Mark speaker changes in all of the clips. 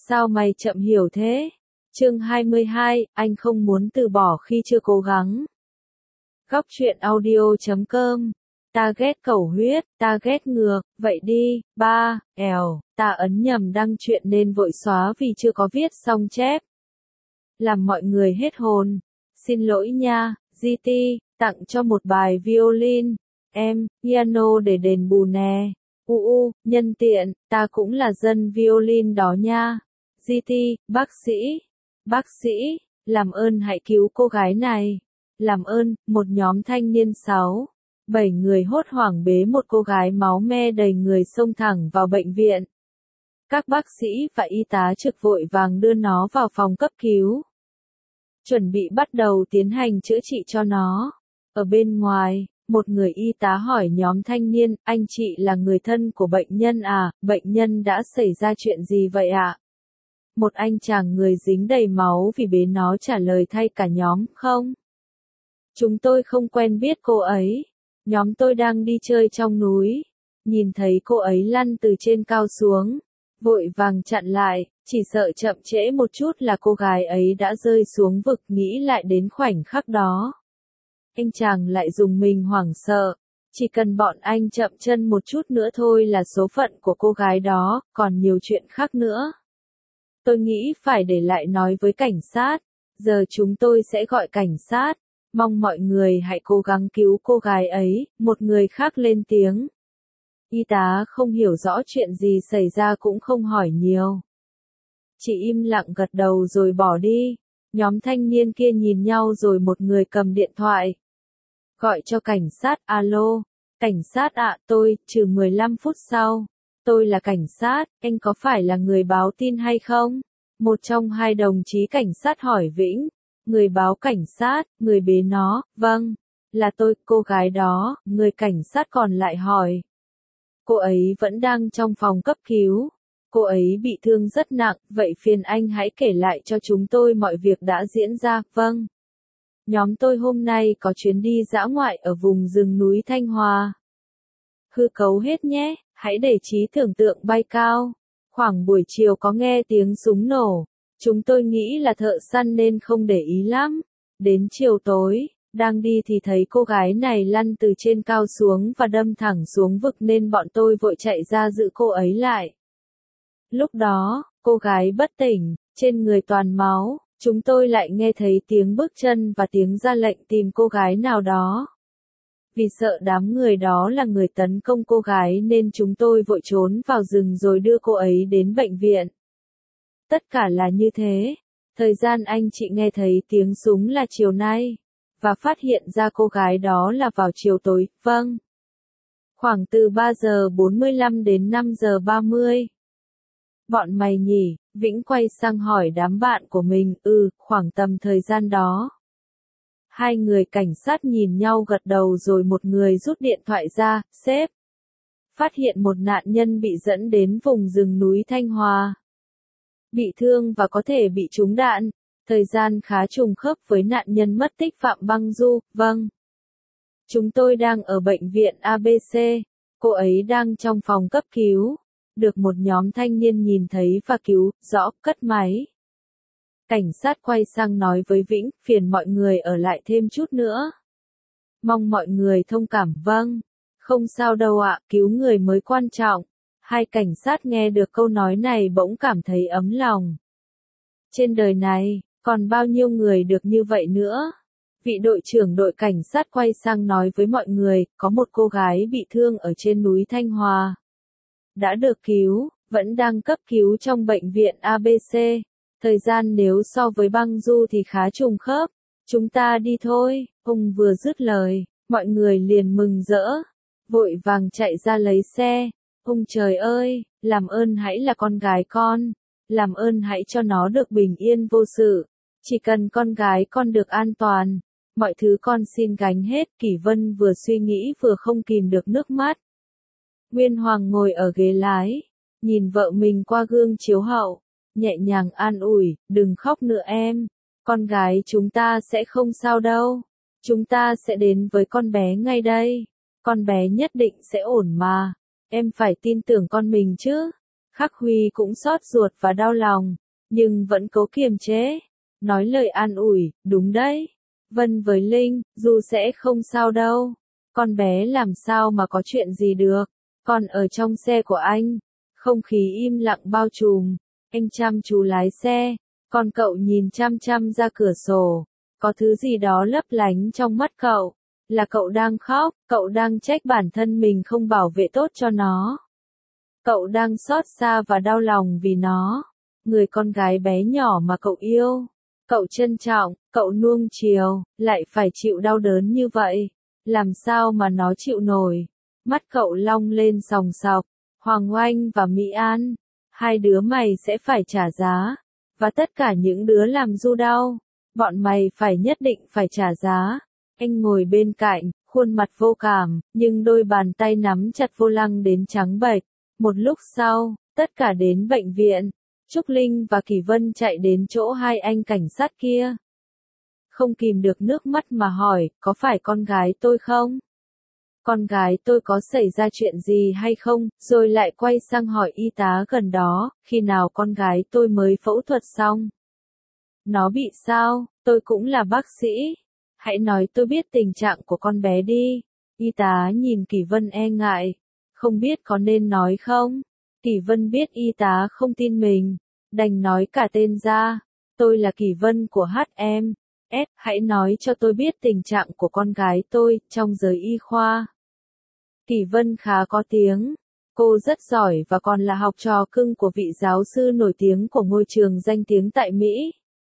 Speaker 1: Sao mày chậm hiểu thế? Chương 22, anh không muốn từ bỏ khi chưa cố gắng. Góc truyện audio.com. Ta ghét cầu huyết, ta ghét ngược, vậy đi, ta ấn nhầm đăng truyện nên vội xóa vì chưa có viết xong chép. Làm mọi người hết hồn. Xin lỗi nha, GT, tặng cho một bài violin, piano để đền bù nè. Nhân tiện, ta cũng là dân violin đó nha. GT, bác sĩ, làm ơn hãy cứu cô gái này. Làm ơn, một nhóm thanh niên 7 người hốt hoảng bế một cô gái máu me đầy người xông thẳng vào bệnh viện. Các bác sĩ và y tá trực vội vàng đưa nó vào phòng cấp cứu. Chuẩn bị bắt đầu tiến hành chữa trị cho nó. Ở bên ngoài, một người y tá hỏi nhóm thanh niên, anh chị là người thân của bệnh nhân à, bệnh nhân đã xảy ra chuyện gì vậy ạ? Một anh chàng người dính đầy máu vì bế nó trả lời thay cả nhóm, không. Chúng tôi không quen biết cô ấy. Nhóm tôi đang đi chơi trong núi. Nhìn thấy cô ấy lăn từ trên cao xuống. Vội vàng chặn lại, chỉ sợ chậm trễ một chút là cô gái ấy đã rơi xuống vực, nghĩ lại đến khoảnh khắc đó. Anh chàng lại dùng mình hoảng sợ. Chỉ cần bọn anh chậm chân một chút nữa thôi là số phận của cô gái đó, còn nhiều chuyện khác nữa. Tôi nghĩ phải để lại nói với cảnh sát. Giờ chúng tôi sẽ gọi cảnh sát. Mong mọi người hãy cố gắng cứu cô gái ấy, một người khác lên tiếng. Y tá không hiểu rõ chuyện gì xảy ra cũng không hỏi nhiều. Chỉ im lặng gật đầu rồi bỏ đi. Nhóm thanh niên kia nhìn nhau rồi một người cầm điện thoại. Gọi cho cảnh sát, alo. Cảnh sát ạ, tôi, chừng 15 phút sau. Tôi là cảnh sát, anh có phải là người báo tin hay không? Một trong hai đồng chí cảnh sát hỏi Vĩnh. Người báo cảnh sát, người bế nó, vâng, là tôi, cô gái đó, người cảnh sát còn lại hỏi. Cô ấy vẫn đang trong phòng cấp cứu. Cô ấy bị thương rất nặng, vậy phiền anh hãy kể lại cho chúng tôi mọi việc đã diễn ra, vâng. Nhóm tôi hôm nay có chuyến đi dã ngoại ở vùng rừng núi Thanh Hòa. Hư cấu hết nhé, hãy để trí tưởng tượng bay cao. Khoảng buổi chiều có nghe tiếng súng nổ. Chúng tôi nghĩ là thợ săn nên không để ý lắm. Đến chiều tối, đang đi thì thấy cô gái này lăn từ trên cao xuống và đâm thẳng xuống vực nên bọn tôi vội chạy ra giữ cô ấy lại. Lúc đó, cô gái bất tỉnh, trên người toàn máu, chúng tôi lại nghe thấy tiếng bước chân và tiếng ra lệnh tìm cô gái nào đó. Vì sợ đám người đó là người tấn công cô gái nên chúng tôi vội trốn vào rừng rồi đưa cô ấy đến bệnh viện. Tất cả là như thế. Thời gian anh chị nghe thấy tiếng súng là chiều nay. Và phát hiện ra cô gái đó là vào chiều tối, vâng. Khoảng từ 3 giờ 45 đến 5 giờ 30. Bọn mày nhỉ, Vĩnh quay sang hỏi đám bạn của mình, khoảng tầm thời gian đó. Hai người cảnh sát nhìn nhau gật đầu rồi một người rút điện thoại ra, sếp. Phát hiện một nạn nhân bị dẫn đến vùng rừng núi Thanh Hòa. Bị thương và có thể bị trúng đạn, thời gian khá trùng khớp với nạn nhân mất tích Phạm Băng Du, vâng. Chúng tôi đang ở bệnh viện ABC, cô ấy đang trong phòng cấp cứu, được một nhóm thanh niên nhìn thấy và cứu, rõ, cất máy. Cảnh sát quay sang nói với Vĩnh, phiền mọi người ở lại thêm chút nữa. Mong mọi người thông cảm, vâng. Không sao đâu ạ, cứu người mới quan trọng. Hai cảnh sát nghe được câu nói này bỗng cảm thấy ấm lòng. Trên đời này, còn bao nhiêu người được như vậy nữa? Vị đội trưởng đội cảnh sát quay sang nói với mọi người, có một cô gái bị thương ở trên núi Thanh Hòa. Đã được cứu, vẫn đang cấp cứu trong bệnh viện ABC. Thời gian nếu so với Băng Du thì khá trùng khớp. Chúng ta đi thôi. Ông vừa dứt lời, mọi người liền mừng rỡ. Vội vàng chạy ra lấy xe. Ông trời ơi, làm ơn hãy là con gái con. Làm ơn hãy cho nó được bình yên vô sự. Chỉ cần con gái con được an toàn. Mọi thứ con xin gánh hết. Kỷ Vân vừa suy nghĩ vừa không kìm được nước mắt. Nguyên Hoàng ngồi ở ghế lái. Nhìn vợ mình qua gương chiếu hậu. Nhẹ nhàng an ủi, đừng khóc nữa em. Con gái chúng ta sẽ không sao đâu. Chúng ta sẽ đến với con bé ngay đây. Con bé nhất định sẽ ổn mà. Em phải tin tưởng con mình chứ. Khắc Huy cũng xót ruột và đau lòng, nhưng vẫn cố kiềm chế, nói lời an ủi, đúng đấy. Vân với Linh, dù sẽ không sao đâu. Con bé làm sao mà có chuyện gì được. Còn ở trong xe của anh, không khí im lặng bao trùm. Anh chăm chú lái xe, còn cậu nhìn chăm chăm ra cửa sổ. Có thứ gì đó lấp lánh trong mắt cậu. Là cậu đang khóc, cậu đang trách bản thân mình không bảo vệ tốt cho nó. Cậu đang xót xa và đau lòng vì nó. Người con gái bé nhỏ mà cậu yêu. Cậu trân trọng, cậu nuông chiều, lại phải chịu đau đớn như vậy. Làm sao mà nó chịu nổi. Mắt cậu long lên sòng sọc. Hoàng Oanh và Mỹ An. Hai đứa mày sẽ phải trả giá. Và tất cả những đứa làm Du đau. Bọn mày phải nhất định phải trả giá. Anh ngồi bên cạnh, khuôn mặt vô cảm, nhưng đôi bàn tay nắm chặt vô lăng đến trắng bệch. Một lúc sau, tất cả đến bệnh viện. Trúc Linh và Kỳ Vân chạy đến chỗ hai anh cảnh sát kia. Không kìm được nước mắt mà hỏi, có phải con gái tôi không? Con gái tôi có xảy ra chuyện gì hay không? Rồi lại quay sang hỏi y tá gần đó, khi nào con gái tôi mới phẫu thuật xong? Nó bị sao? Tôi cũng là bác sĩ. Hãy nói tôi biết tình trạng của con bé đi. Y tá nhìn Kỳ Vân e ngại. Không biết có nên nói không? Kỳ Vân biết y tá không tin mình. Đành nói cả tên ra. Tôi là Kỳ Vân của HM. Hãy nói cho tôi biết tình trạng của con gái tôi, trong giới y khoa. Kỳ Vân khá có tiếng. Cô rất giỏi và còn là học trò cưng của vị giáo sư nổi tiếng của ngôi trường danh tiếng tại Mỹ.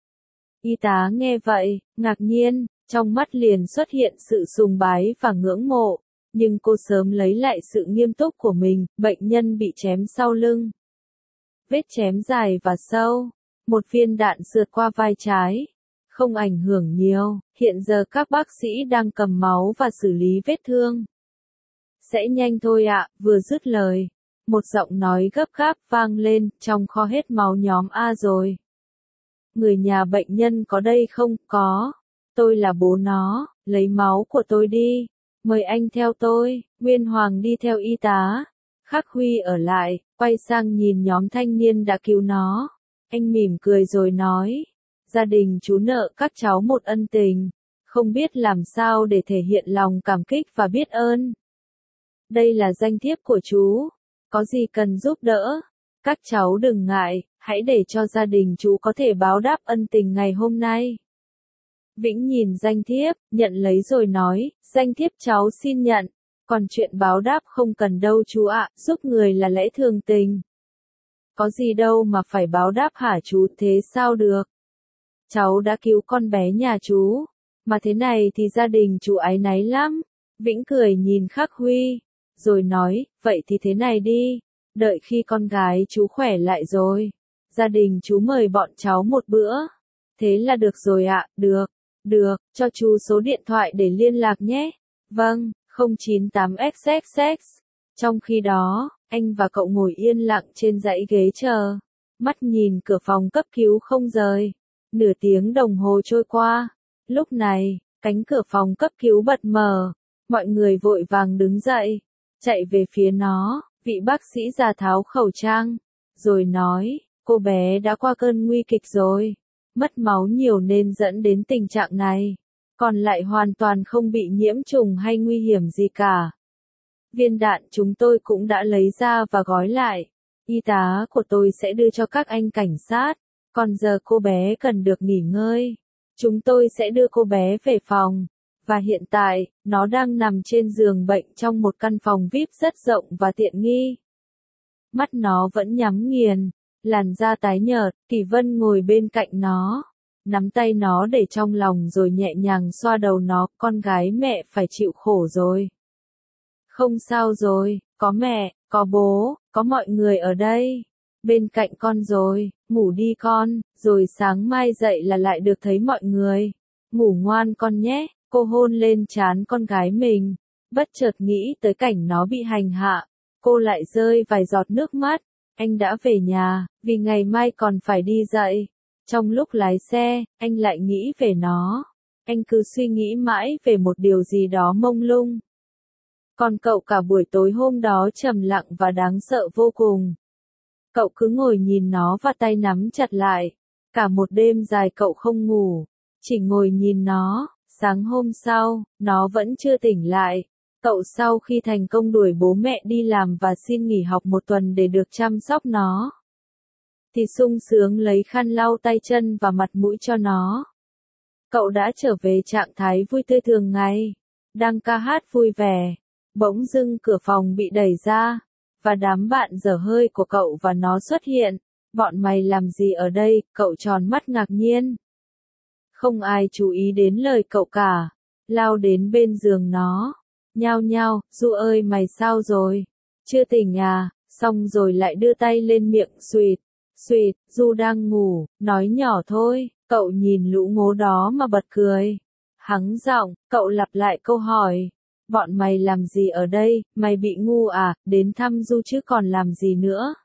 Speaker 1: Y tá nghe vậy, ngạc nhiên, trong mắt liền xuất hiện sự sùng bái và ngưỡng mộ. Nhưng cô sớm lấy lại sự nghiêm túc của mình, bệnh nhân bị chém sau lưng. Vết chém dài và sâu, một viên đạn sượt qua vai trái. Không ảnh hưởng nhiều, hiện giờ các bác sĩ đang cầm máu và xử lý vết thương. Sẽ nhanh thôi ạ, vừa dứt lời. Một giọng nói gấp gáp vang lên, trong kho hết máu nhóm A rồi. Người nhà bệnh nhân có đây không? Có. Tôi là bố nó, lấy máu của tôi đi. Mời anh theo tôi. Nguyên Hoàng đi theo y tá. Khắc Huy ở lại, quay sang nhìn nhóm thanh niên đã cứu nó. Anh mỉm cười rồi nói. Gia đình chú nợ các cháu một ân tình. Không biết làm sao để thể hiện lòng cảm kích và biết ơn. Đây là danh thiếp của chú. Có gì cần giúp đỡ? Các cháu đừng ngại, hãy để cho gia đình chú có thể báo đáp ân tình ngày hôm nay. Vĩnh nhìn danh thiếp, nhận lấy rồi nói, danh thiếp cháu xin nhận. Còn chuyện báo đáp không cần đâu chú ạ, giúp người là lẽ thường tình. Có gì đâu mà phải báo đáp hả chú, thế sao được? Cháu đã cứu con bé nhà chú, mà thế này thì gia đình chú áy náy lắm. Vĩnh cười nhìn Khắc Huy, rồi nói, vậy thì thế này đi, đợi khi con gái chú khỏe lại rồi, gia đình chú mời bọn cháu một bữa. Thế là được rồi ạ, được, cho chú số điện thoại để liên lạc nhé. Vâng, 098XXX. Trong khi đó, anh và cậu ngồi yên lặng trên dãy ghế chờ, mắt nhìn cửa phòng cấp cứu không rời. Nửa tiếng đồng hồ trôi qua. Lúc này, cánh cửa phòng cấp cứu bật mở. Mọi người vội vàng đứng dậy, chạy về phía nó. Vị bác sĩ già tháo khẩu trang, rồi nói, cô bé đã qua cơn nguy kịch rồi. Mất máu nhiều nên dẫn đến tình trạng này. Còn lại hoàn toàn không bị nhiễm trùng hay nguy hiểm gì cả. Viên đạn chúng tôi cũng đã lấy ra và gói lại. Y tá của tôi sẽ đưa cho các anh cảnh sát. Còn giờ cô bé cần được nghỉ ngơi. Chúng tôi sẽ đưa cô bé về phòng. Và hiện tại, nó đang nằm trên giường bệnh trong một căn phòng VIP rất rộng và tiện nghi. Mắt nó vẫn nhắm nghiền, làn da tái nhợt, Kỳ Vân ngồi bên cạnh nó. Nắm tay nó để trong lòng rồi nhẹ nhàng xoa đầu nó, con gái mẹ phải chịu khổ rồi. Không sao rồi, có mẹ, có bố, có mọi người ở đây. Bên cạnh con rồi, ngủ đi con, rồi sáng mai dậy là lại được thấy mọi người. Ngủ ngoan con nhé, cô hôn lên trán con gái mình. Bất chợt nghĩ tới cảnh nó bị hành hạ, cô lại rơi vài giọt nước mắt. Anh đã về nhà, vì ngày mai còn phải đi dạy. Trong lúc lái xe, anh lại nghĩ về nó. Anh cứ suy nghĩ mãi về một điều gì đó mông lung. Còn cậu cả buổi tối hôm đó trầm lặng và đáng sợ vô cùng. Cậu cứ ngồi nhìn nó và tay nắm chặt lại. Cả một đêm dài cậu không ngủ, chỉ ngồi nhìn nó. Sáng hôm sau, nó vẫn chưa tỉnh lại. Cậu sau khi thành công đuổi bố mẹ đi làm và xin nghỉ học một tuần để được chăm sóc nó, thì sung sướng lấy khăn lau tay chân và mặt mũi cho nó. Cậu đã trở về trạng thái vui tươi thường ngày, đang ca hát vui vẻ. Bỗng dưng cửa phòng bị đẩy ra, và đám bạn dở hơi của cậu và nó xuất hiện. Bọn mày làm gì ở đây? Cậu tròn mắt ngạc nhiên. Không ai chú ý đến lời cậu cả, lao đến bên giường nó. Nhao nhao, Du ơi mày sao rồi? Chưa tỉnh à? Xong rồi lại đưa tay lên miệng suỵt. Suỵt, Du đang ngủ, nói nhỏ thôi. Cậu nhìn lũ ngố đó mà bật cười. Hắng giọng, cậu lặp lại câu hỏi. Bọn mày làm gì ở đây? Mày bị ngu à? Đến thăm Du chứ còn làm gì nữa?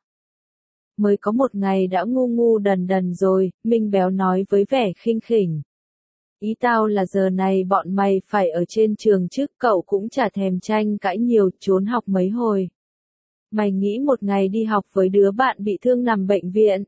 Speaker 1: Mới có một ngày đã ngu ngu đần đần rồi, Minh Béo nói với vẻ khinh khỉnh. Ý tao là giờ này bọn mày phải ở trên trường chứ, cậu cũng chả thèm tranh cãi nhiều, trốn học mấy hồi. Mày nghĩ một ngày đi học với đứa bạn bị thương nằm bệnh viện,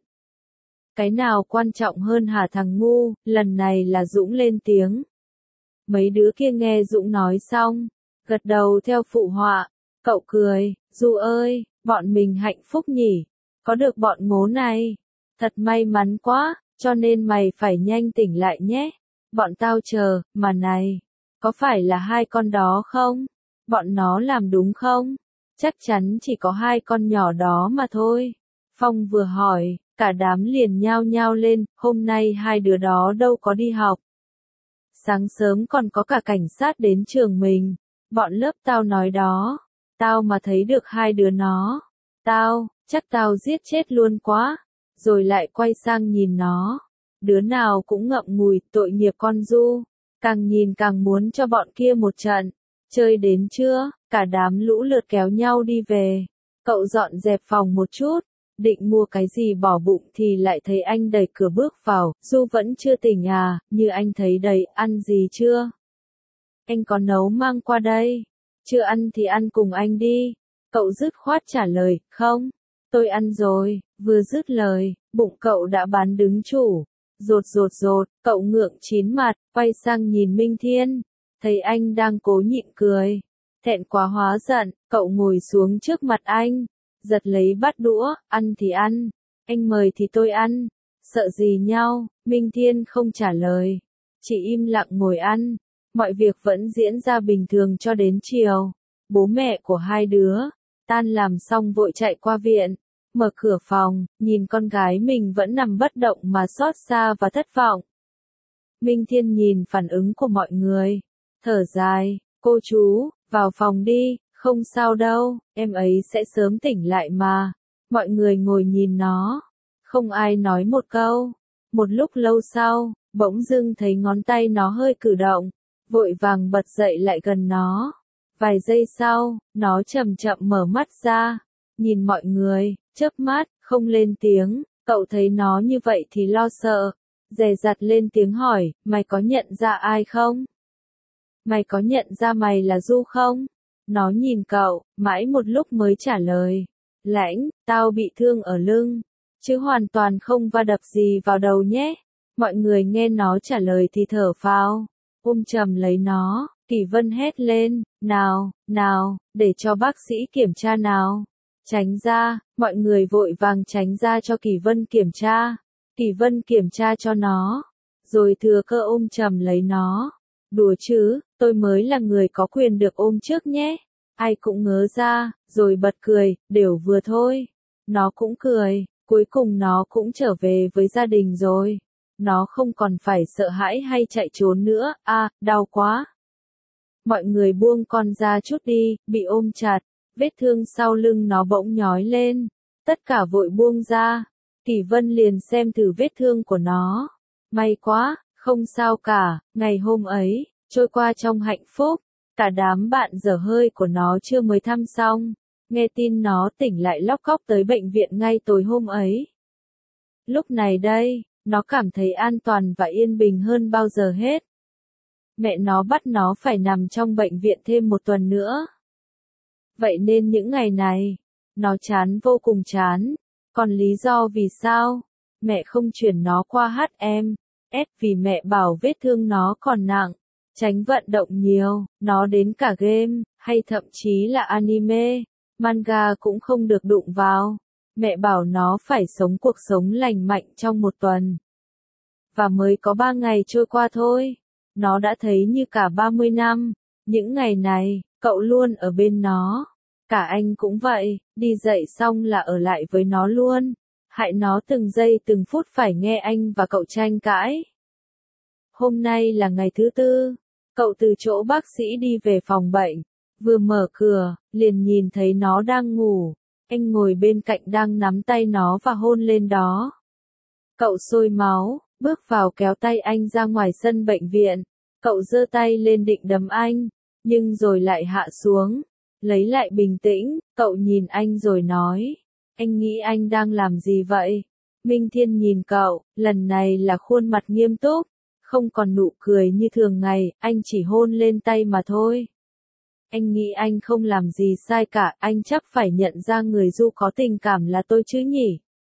Speaker 1: cái nào quan trọng hơn hả thằng ngu? Lần này là Dũng lên tiếng. Mấy đứa kia nghe Dũng nói xong, gật đầu theo phụ họa. Cậu cười, Du ơi, bọn mình hạnh phúc nhỉ, có được bọn ngố này. Thật may mắn quá, cho nên mày phải nhanh tỉnh lại nhé. Bọn tao chờ, mà này, có phải là hai con đó không? Bọn nó làm đúng không? Chắc chắn chỉ có hai con nhỏ đó mà thôi. Phong vừa hỏi, cả đám liền nhao nhao lên, hôm nay hai đứa đó đâu có đi học. Sáng sớm còn có cả cảnh sát đến trường mình. Bọn lớp tao nói đó, tao mà thấy được hai đứa nó, chắc tao giết chết luôn quá. Rồi lại quay sang nhìn nó. Đứa nào cũng ngậm ngùi, tội nghiệp con Du. Càng nhìn càng muốn cho bọn kia một trận. Chơi đến trưa, cả đám lũ lượt kéo nhau đi về. Cậu dọn dẹp phòng một chút, định mua cái gì bỏ bụng thì lại thấy anh đẩy cửa bước vào. Du vẫn chưa tỉnh à? Như anh thấy đầy, ăn gì chưa? Anh có nấu mang qua đây. Chưa ăn thì ăn cùng anh đi. Cậu dứt khoát trả lời, không, tôi ăn rồi. Vừa dứt lời, bụng cậu đã bán đứng chủ. Rột, cậu ngượng chín mặt, quay sang nhìn Minh Thiên. Thấy anh đang cố nhịn cười. Thẹn quá hóa giận, cậu ngồi xuống trước mặt anh. Giật lấy bát đũa, ăn thì ăn. Anh mời thì tôi ăn. Sợ gì nhau? Minh Thiên không trả lời. Chỉ im lặng ngồi ăn. Mọi việc vẫn diễn ra bình thường cho đến chiều. Bố mẹ của hai đứa, tan làm xong vội chạy qua viện. Mở cửa phòng, nhìn con gái mình vẫn nằm bất động mà xót xa và thất vọng. Minh Thiên nhìn phản ứng của mọi người. Thở dài, cô chú, vào phòng đi, không sao đâu, em ấy sẽ sớm tỉnh lại mà. Mọi người ngồi nhìn nó. Không ai nói một câu. Một lúc lâu sau, bỗng dưng thấy ngón tay nó hơi cử động. Vội vàng bật dậy lại gần nó. Vài giây sau, nó chậm chậm mở mắt ra. Nhìn mọi người, chớp mắt, không lên tiếng. Cậu thấy nó như vậy thì lo sợ. Dè dặt lên tiếng hỏi, mày có nhận ra ai không? Mày có nhận ra mày là Du không? Nó nhìn cậu, mãi một lúc mới trả lời. Lãnh, tao bị thương ở lưng, chứ hoàn toàn không va đập gì vào đầu nhé. Mọi người nghe nó trả lời thì thở phào. Ôm chầm lấy nó, Kỳ Vân hét lên, nào, để cho bác sĩ kiểm tra nào. Tránh ra, mọi người vội vàng tránh ra cho Kỳ Vân kiểm tra. Kỳ Vân kiểm tra cho nó, rồi thừa cơ ôm chầm lấy nó. Đùa chứ, tôi mới là người có quyền được ôm trước nhé. Ai cũng ngớ ra, rồi bật cười, đều vừa thôi. Nó cũng cười, cuối cùng nó cũng trở về với gia đình rồi. Nó không còn phải sợ hãi hay chạy trốn nữa, đau quá. Mọi người buông con ra chút đi, bị ôm chặt, vết thương sau lưng nó bỗng nhói lên. Tất cả vội buông ra. Kỳ Vân liền xem thử vết thương của nó. May quá, không sao cả, ngày hôm ấy, trôi qua trong hạnh phúc. Cả đám bạn dở hơi của nó chưa mới thăm xong. Nghe tin nó tỉnh lại lóc cóc tới bệnh viện ngay tối hôm ấy. Lúc này đây, nó cảm thấy an toàn và yên bình hơn bao giờ hết. Mẹ nó bắt nó phải nằm trong bệnh viện thêm một tuần nữa. Vậy nên những ngày này, nó chán vô cùng chán. Còn lý do vì sao? Mẹ không chuyển nó qua HMS vì mẹ bảo vết thương nó còn nặng, tránh vận động nhiều, nó đến cả game, hay thậm chí là anime, manga cũng không được đụng vào. Mẹ bảo nó phải sống cuộc sống lành mạnh trong 1 tuần. Và mới có 3 ngày trôi qua thôi. Nó đã thấy như cả 30 năm. Những ngày này, cậu luôn ở bên nó. Cả anh cũng vậy, đi dạy xong là ở lại với nó luôn. Hại nó từng giây từng phút phải nghe anh và cậu tranh cãi. Hôm nay là ngày thứ 4. Cậu từ chỗ bác sĩ đi về phòng bệnh. Vừa mở cửa, liền nhìn thấy nó đang ngủ. Anh ngồi bên cạnh đang nắm tay nó và hôn lên đó. Cậu sôi máu, bước vào kéo tay anh ra ngoài sân bệnh viện. Cậu giơ tay lên định đấm anh, nhưng rồi lại hạ xuống. Lấy lại bình tĩnh, cậu nhìn anh rồi nói. Anh nghĩ anh đang làm gì vậy? Minh Thiên nhìn cậu, lần này là khuôn mặt nghiêm túc. Không còn nụ cười như thường ngày, anh chỉ hôn lên tay mà thôi. Anh nghĩ anh không làm gì sai cả, anh chắc phải nhận ra người Du có tình cảm là tôi chứ nhỉ?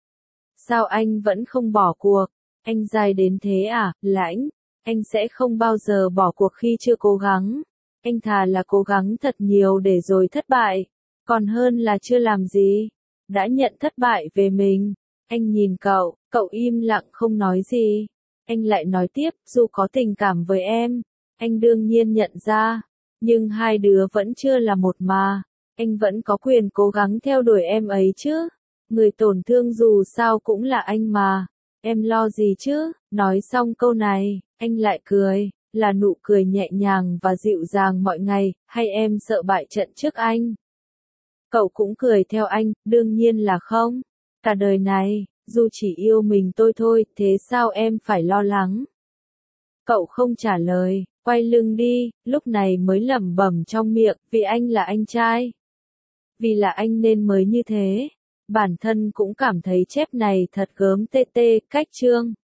Speaker 1: Sao anh vẫn không bỏ cuộc? Anh dai đến thế à, Lãnh? Anh sẽ không bao giờ bỏ cuộc khi chưa cố gắng. Anh thà là cố gắng thật nhiều để rồi thất bại, còn hơn là chưa làm gì. Đã nhận thất bại về mình. Anh nhìn cậu, cậu im lặng không nói gì. Anh lại nói tiếp, Du có tình cảm với em. Anh đương nhiên nhận ra. Nhưng hai đứa vẫn chưa là một mà. Anh vẫn có quyền cố gắng theo đuổi em ấy chứ. Người tổn thương dù sao cũng là anh mà. Em lo gì chứ? Nói xong câu này, anh lại cười. Là nụ cười nhẹ nhàng và dịu dàng mọi ngày, hay em sợ bại trận trước anh? Cậu cũng cười theo anh, đương nhiên là không. Cả đời này, Du chỉ yêu mình tôi thôi, thế sao em phải lo lắng? Cậu không trả lời, quay lưng đi, lúc này mới lẩm bẩm trong miệng, vì anh là anh trai. Vì là anh nên mới như thế. Bản thân cũng cảm thấy chép này thật gớm tê tê, cách chương.